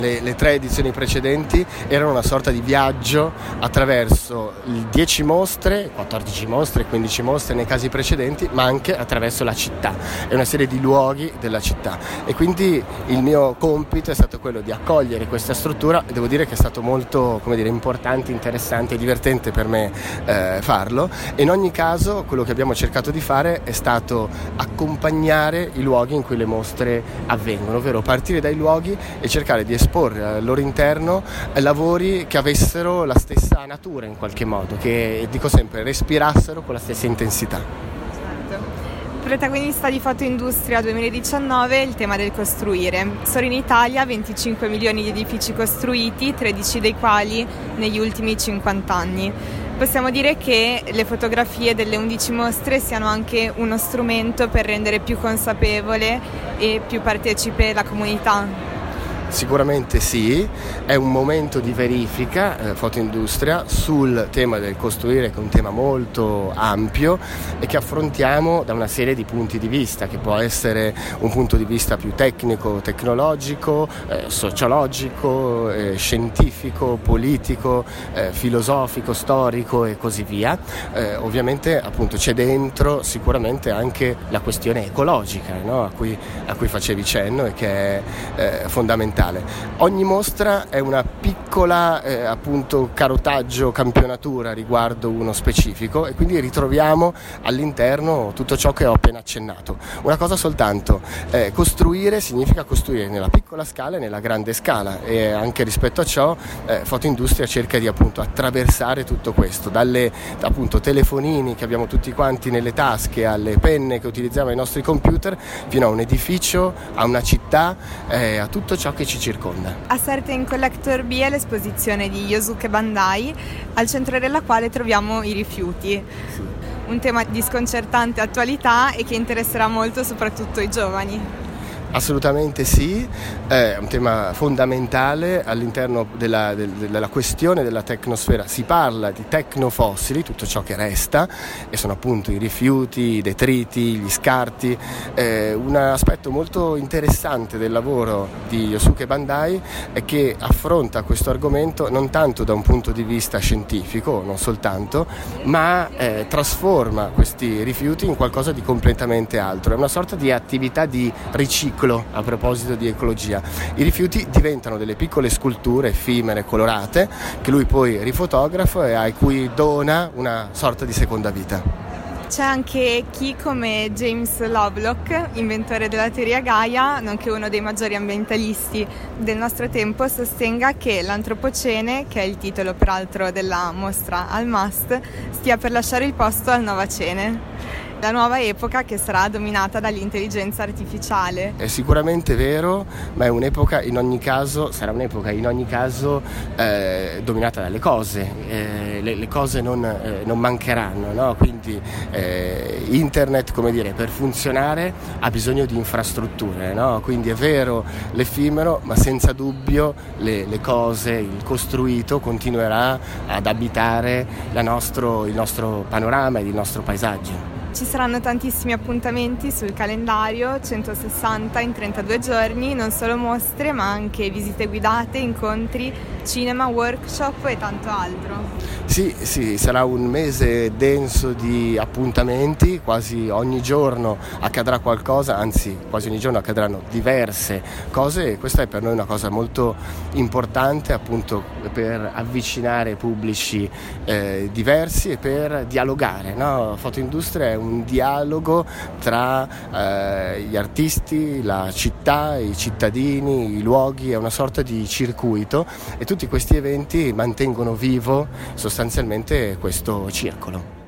Le 3 edizioni precedenti erano una sorta di viaggio attraverso 10 mostre, 14 mostre, 15 mostre nei casi precedenti, ma anche attraverso la città e una serie di luoghi della città. E quindi il mio compito è stato quello di accogliere questa struttura e devo dire che è stato molto, importante, interessante e divertente per me farlo. E in ogni caso quello che abbiamo cercato di fare è stato accompagnare i luoghi in cui le mostre avvengono, ovvero partire dai luoghi e cercare di esporre al loro interno lavori che avessero la stessa natura in qualche modo, che dico sempre respirassero con la stessa intensità. Certo. Protagonista di Fotoindustria 2019 è il tema del costruire. Solo in Italia 25 milioni di edifici costruiti, 13 dei quali negli ultimi 50 anni. Possiamo dire che le fotografie delle 11 mostre siano anche uno strumento per rendere più consapevole e più partecipe la comunità. Sicuramente sì, è un momento di verifica, Fotoindustria, sul tema del costruire, che è un tema molto ampio e che affrontiamo da una serie di punti di vista, che può essere un punto di vista più tecnico, tecnologico, sociologico, scientifico, politico, filosofico, storico e così via. Ovviamente appunto c'è dentro sicuramente anche la questione ecologica, no? a cui facevi cenno e che è fondamentale. Ogni mostra è una piccola carotaggio, campionatura riguardo uno specifico e quindi ritroviamo all'interno tutto ciò che ho appena accennato. Una cosa soltanto, costruire significa costruire nella piccola scala e nella grande scala, e anche rispetto a ciò Fotoindustria cerca di attraversare tutto questo, dalle telefonini che abbiamo tutti quanti nelle tasche, alle penne che utilizziamo ai nostri computer, fino a un edificio, a una città, a tutto ciò che ci circonda. A Certain Collector B è l'esposizione di Yosuke Bandai, al centro della quale troviamo i rifiuti. Sì. Un tema di sconcertante attualità e che interesserà molto soprattutto i giovani. Assolutamente sì, è un tema fondamentale all'interno della questione della tecnosfera. Si parla di tecnofossili, tutto ciò che resta, e sono appunto i rifiuti, i detriti, gli scarti. Un aspetto molto interessante del lavoro di Yosuke Bandai è che affronta questo argomento non tanto da un punto di vista scientifico, non soltanto, ma trasforma questi rifiuti in qualcosa di completamente altro. È una sorta di attività di riciclo. A proposito di ecologia, i rifiuti diventano delle piccole sculture effimere, colorate, che lui poi rifotografa e a cui dona una sorta di seconda vita. C'è anche chi, come James Lovelock, inventore della teoria Gaia, nonché uno dei maggiori ambientalisti del nostro tempo, sostenga che l'antropocene, che è il titolo peraltro della mostra al MUST, stia per lasciare il posto al Novacene. La nuova epoca che sarà dominata dall'intelligenza artificiale. È sicuramente vero, ma è un'epoca in ogni caso, sarà un'epoca in ogni caso dominata dalle cose. Le cose non mancheranno, no? Quindi internet, per funzionare ha bisogno di infrastrutture, no? Quindi è vero l'effimero, ma senza dubbio le cose, il costruito continuerà ad abitare il nostro panorama ed il nostro paesaggio. Ci saranno tantissimi appuntamenti sul calendario, 160 in 32 giorni, non solo mostre ma anche visite guidate, incontri, cinema, workshop e tanto altro. Sì, sarà un mese denso di appuntamenti, quasi ogni giorno accadrà qualcosa, anzi quasi ogni giorno accadranno diverse cose, e questa è per noi una cosa molto importante appunto per avvicinare pubblici diversi e per dialogare, no? Fotoindustria è un dialogo tra gli artisti, la città, i cittadini, i luoghi, è una sorta di circuito, e tutti questi eventi mantengono vivo sostanzialmente questo circolo.